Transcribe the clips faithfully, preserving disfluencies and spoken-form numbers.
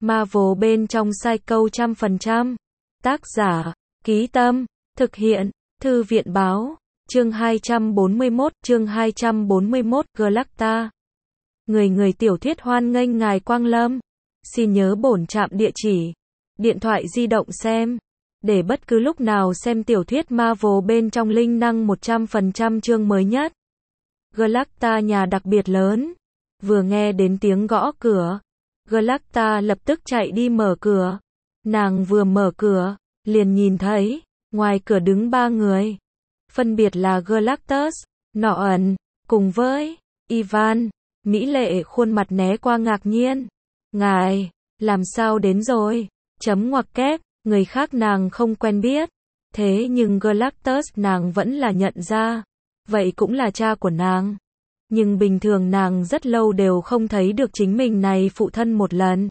Marvel bên trong Psycho trăm phần trăm. Tác giả, Ký Tâm, thực hiện, Thư viện Báo, chương hai trăm bốn mươi mốt, chương hai trăm bốn mươi mốt, Galacta. Người người tiểu thuyết hoan nghênh ngài Quang Lâm. Xin nhớ bổn trạm địa chỉ, điện thoại di động xem, để bất cứ lúc nào xem tiểu thuyết Marvel bên trong linh năng một trăm phần trăm chương mới nhất. Galacta nhà đặc biệt lớn. Vừa nghe đến tiếng gõ cửa, Galacta lập tức chạy đi mở cửa. Nàng vừa mở cửa, liền nhìn thấy, ngoài cửa đứng ba người. Phân biệt là Galactus, Norton, cùng với Ivan. Mỹ lệ khuôn mặt né qua ngạc nhiên. Ngài, làm sao đến rồi? Chấm ngoặc kép, người khác nàng không quen biết. Thế nhưng Galactus nàng vẫn là nhận ra. Vậy cũng là cha của nàng. Nhưng bình thường nàng rất lâu đều không thấy được chính mình này phụ thân một lần.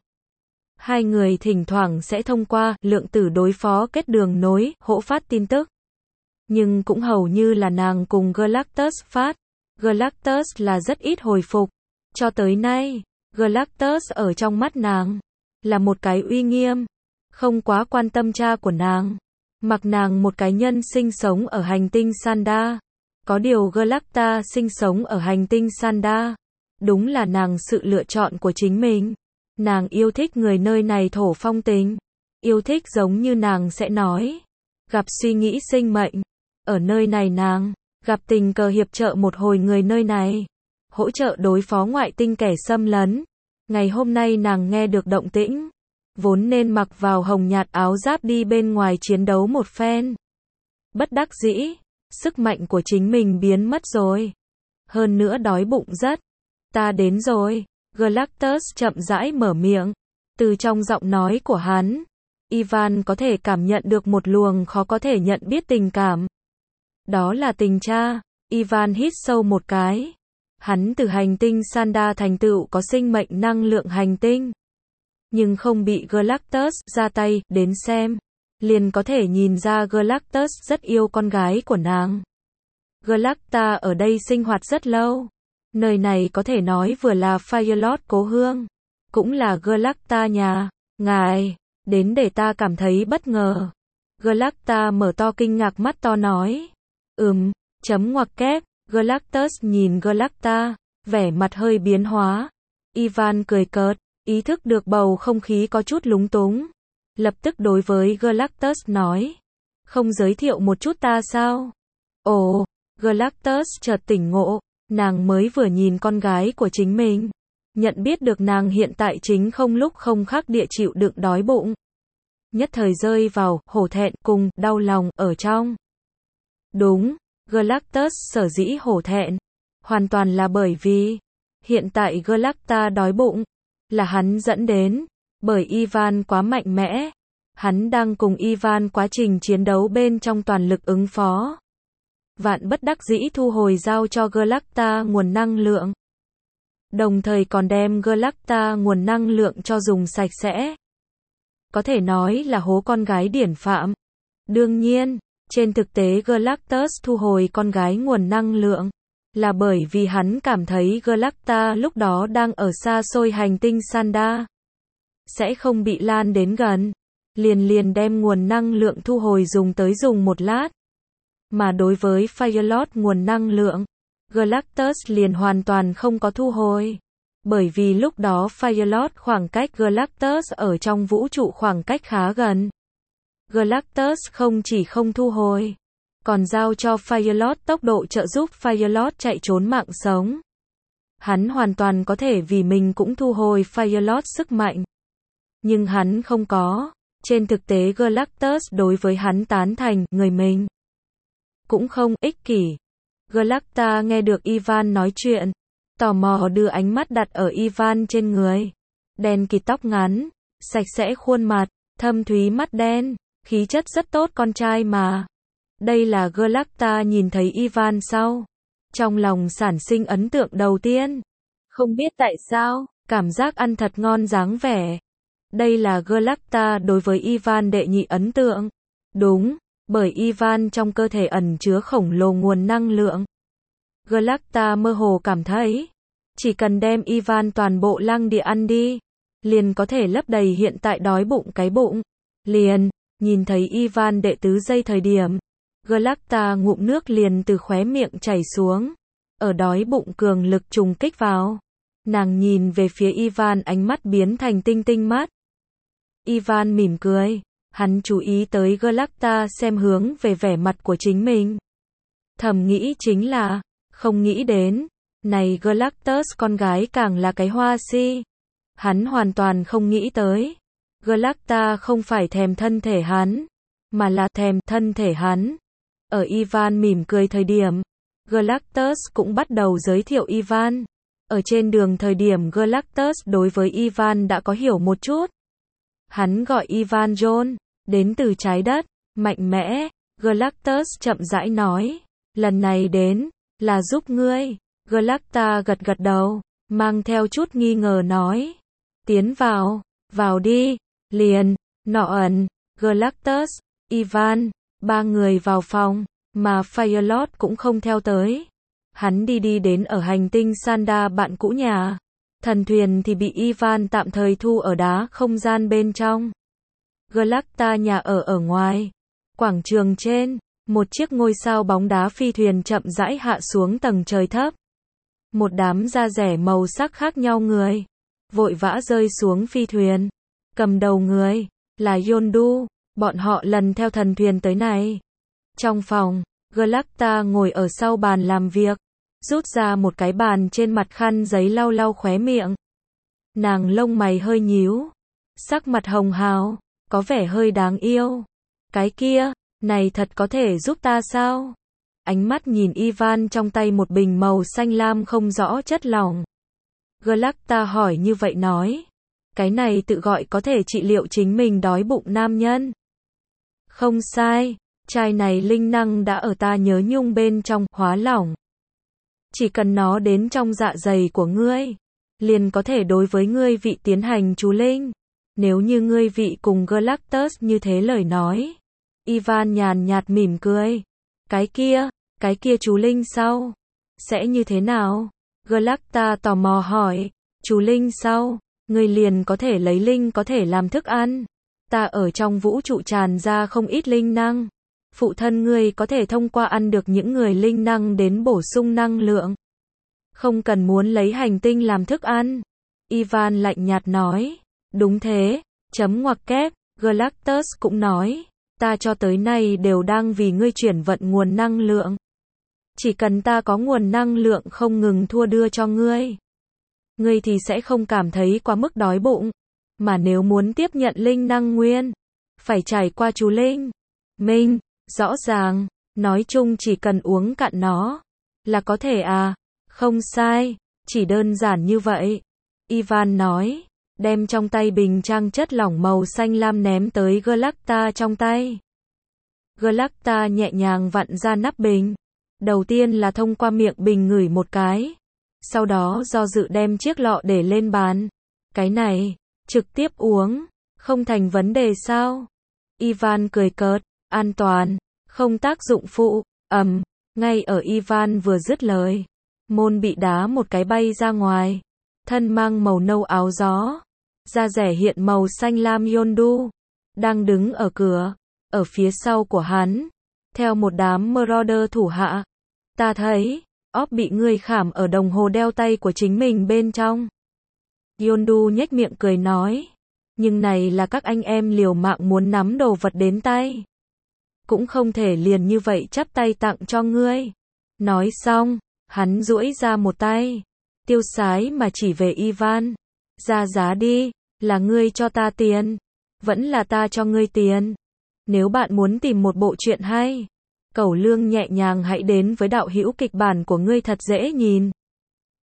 Hai người thỉnh thoảng sẽ thông qua lượng tử đối phó kết đường nối, hỗ phát tin tức. Nhưng cũng hầu như là nàng cùng Galactus phát. Galactus là rất ít hồi phục. Cho tới nay, Galactus ở trong mắt nàng là một cái uy nghiêm, không quá quan tâm cha của nàng. Mặc nàng một cái nhân sinh sống ở hành tinh Sanda. Có điều Galacta sinh sống ở hành tinh Sanda. Đúng là nàng sự lựa chọn của chính mình. Nàng yêu thích người nơi này thổ phong tình. Yêu thích giống như nàng sẽ nói. Gặp suy nghĩ sinh mệnh. Ở nơi này nàng gặp tình cờ hiệp trợ một hồi người nơi này. Hỗ trợ đối phó ngoại tinh kẻ xâm lấn. Ngày hôm nay nàng nghe được động tĩnh. Vốn nên mặc vào hồng nhạt áo giáp đi bên ngoài chiến đấu một phen. Bất đắc dĩ. Sức mạnh của chính mình biến mất rồi. Hơn nữa đói bụng rất. Ta đến rồi. Galactus chậm rãi mở miệng. Từ trong giọng nói của hắn, Ivan có thể cảm nhận được một luồng khó có thể nhận biết tình cảm. Đó là tình cha. Ivan hít sâu một cái. Hắn từ hành tinh Sanda thành tựu có sinh mệnh năng lượng hành tinh. Nhưng không bị Galactus ra tay đến xem. Liền có thể nhìn ra Galactus rất yêu con gái của nàng. Galacta ở đây sinh hoạt rất lâu. Nơi này có thể nói vừa là Firelord cố hương, cũng là Galacta nhà. Ngài, đến để ta cảm thấy bất ngờ. Galacta mở to kinh ngạc mắt to nói. Ừm, chấm ngoặc kép, Galactus nhìn Galacta, vẻ mặt hơi biến hóa. Ivan cười cợt, ý thức được bầu không khí có chút lúng túng. Lập tức đối với Galactus nói. Không giới thiệu một chút ta sao? Ồ, Galactus chợt tỉnh ngộ. Nàng mới vừa nhìn con gái của chính mình. Nhận biết được nàng hiện tại chính không lúc không khác địa chịu đựng đói bụng. Nhất thời rơi vào hổ thẹn cùng đau lòng ở trong. Đúng, Galactus sở dĩ hổ thẹn. Hoàn toàn là bởi vì hiện tại Galacta đói bụng. Là hắn dẫn đến. Bởi Ivan quá mạnh mẽ. Hắn đang cùng Ivan quá trình chiến đấu bên trong toàn lực ứng phó. Vạn bất đắc dĩ thu hồi giao cho Galacta nguồn năng lượng. Đồng thời còn đem Galacta nguồn năng lượng cho dùng sạch sẽ. Có thể nói là hố con gái điển phạm. Đương nhiên, trên thực tế Galactus thu hồi con gái nguồn năng lượng. Là bởi vì hắn cảm thấy Galacta lúc đó đang ở xa xôi hành tinh Sanda. Sẽ không bị lan đến gần. Liền liền đem nguồn năng lượng thu hồi dùng tới dùng một lát. Mà đối với Firelord nguồn năng lượng, Galactus liền hoàn toàn không có thu hồi. Bởi vì lúc đó Firelord khoảng cách Galactus ở trong vũ trụ khoảng cách khá gần. Galactus không chỉ không thu hồi, còn giao cho Firelord tốc độ trợ giúp Firelord chạy trốn mạng sống. Hắn hoàn toàn có thể vì mình cũng thu hồi Firelord sức mạnh. Nhưng hắn không có. Trên thực tế Galactus đối với hắn tán thành người mình. Cũng không ích kỷ. Galacta nghe được Ivan nói chuyện. Tò mò đưa ánh mắt đặt ở Ivan trên người. Đen kịt tóc ngắn. Sạch sẽ khuôn mặt. Thâm thúy mắt đen. Khí chất rất tốt con trai mà. Đây là Galacta nhìn thấy Ivan sau. Trong lòng sản sinh ấn tượng đầu tiên. Không biết tại sao. Cảm giác ăn thật ngon dáng vẻ. Đây là Galacta đối với Ivan đệ nhị ấn tượng. Đúng, bởi Ivan trong cơ thể ẩn chứa khổng lồ nguồn năng lượng. Galacta mơ hồ cảm thấy, chỉ cần đem Ivan toàn bộ lăng địa ăn đi, liền có thể lấp đầy hiện tại đói bụng cái bụng. Liền, nhìn thấy Ivan đệ tứ giây thời điểm, Glacta ngụm nước liền từ khóe miệng chảy xuống. Ở đói bụng cường lực trùng kích vào. Nàng nhìn về phía Ivan, ánh mắt biến thành tinh tinh mắt. Ivan mỉm cười, hắn chú ý tới Glacta xem hướng về vẻ mặt của chính mình. Thầm nghĩ chính là, không nghĩ đến, này Galactus con gái càng là cái hoa si. Hắn hoàn toàn không nghĩ tới. Glacta không phải thèm thân thể hắn, mà là thèm thân thể hắn. Ở Ivan mỉm cười thời điểm, Galactus cũng bắt đầu giới thiệu Ivan. Ở trên đường thời điểm Galactus đối với Ivan đã có hiểu một chút. Hắn gọi Ivan John, đến từ trái đất, mạnh mẽ. Galactus chậm rãi nói, lần này đến, là giúp ngươi. Glacta gật gật đầu, mang theo chút nghi ngờ nói, tiến vào, vào đi, liền, nọ ẩn, Galactus, Ivan, ba người vào phòng, mà Firelord cũng không theo tới. Hắn đi đi đến ở hành tinh Sanda bạn cũ nhà. Thần thuyền thì bị Ivan tạm thời thu ở đá không gian bên trong. Glacta nhà ở ở ngoài. Quảng trường trên, một chiếc ngôi sao bóng đá phi thuyền chậm rãi hạ xuống tầng trời thấp. Một đám da rẻ màu sắc khác nhau người, vội vã rơi xuống phi thuyền. Cầm đầu người, là Yondu, bọn họ lần theo thần thuyền tới này. Trong phòng, Glacta ngồi ở sau bàn làm việc, rút ra một cái bàn trên mặt khăn giấy lau lau khóe miệng. Nàng lông mày hơi nhíu, sắc mặt hồng hào, có vẻ hơi đáng yêu. Cái kia, này thật có thể giúp ta sao? Ánh mắt nhìn Ivan trong tay một bình màu xanh lam không rõ chất lỏng. Glacta hỏi như vậy nói, cái này tự gọi có thể trị liệu chính mình đói bụng nam nhân. Không sai, chai này linh năng đã ở ta nhớ nhung bên trong hóa lỏng. Chỉ cần nó đến trong dạ dày của ngươi, liền có thể đối với ngươi vị tiến hành chú linh. Nếu như ngươi vị cùng Galactus như thế lời nói. Ivan nhàn nhạt mỉm cười. Cái kia, cái kia chú linh sau, sẽ như thế nào? Glacta tò mò hỏi, chú linh sau, ngươi liền có thể lấy linh có thể làm thức ăn. Ta ở trong vũ trụ tràn ra không ít linh năng. Phụ thân ngươi có thể thông qua ăn được những người linh năng đến bổ sung năng lượng. Không cần muốn lấy hành tinh làm thức ăn. Ivan lạnh nhạt nói, đúng thế, chấm ngoặc kép, Galactus cũng nói, ta cho tới nay đều đang vì ngươi chuyển vận nguồn năng lượng. Chỉ cần ta có nguồn năng lượng không ngừng thua đưa cho ngươi, ngươi thì sẽ không cảm thấy quá mức đói bụng. Mà nếu muốn tiếp nhận linh năng nguyên, phải trải qua chú linh. Minh, rõ ràng, nói chung chỉ cần uống cạn nó, là có thể à? Không sai, chỉ đơn giản như vậy. Ivan nói, đem trong tay bình trang chất lỏng màu xanh lam ném tới Glacta trong tay. Glacta nhẹ nhàng vặn ra nắp bình. Đầu tiên là thông qua miệng bình ngửi một cái. Sau đó do dự đem chiếc lọ để lên bàn. Cái này, trực tiếp uống, không thành vấn đề sao? Ivan cười cợt, an toàn, không tác dụng phụ, ầm, ngay ở Ivan vừa dứt lời. Môn bị đá một cái bay ra ngoài. Thân mang màu nâu áo gió. Da rẻ hiện màu xanh lam Yondu. Đang đứng ở cửa. Ở phía sau của hắn. Theo một đám Marauder thủ hạ. Ta thấy, óp bị ngươi khảm ở đồng hồ đeo tay của chính mình bên trong. Yondu nhếch miệng cười nói. Nhưng này là các anh em liều mạng muốn nắm đồ vật đến tay. Cũng không thể liền như vậy chắp tay tặng cho ngươi. Nói xong, hắn duỗi ra một tay. Tiêu sái mà chỉ về Ivan. Ra giá đi, là ngươi cho ta tiền. Vẫn là ta cho ngươi tiền. Nếu bạn muốn tìm một bộ truyện hay, Cẩu Lương nhẹ nhàng hãy đến với đạo hữu kịch bản của ngươi thật dễ nhìn.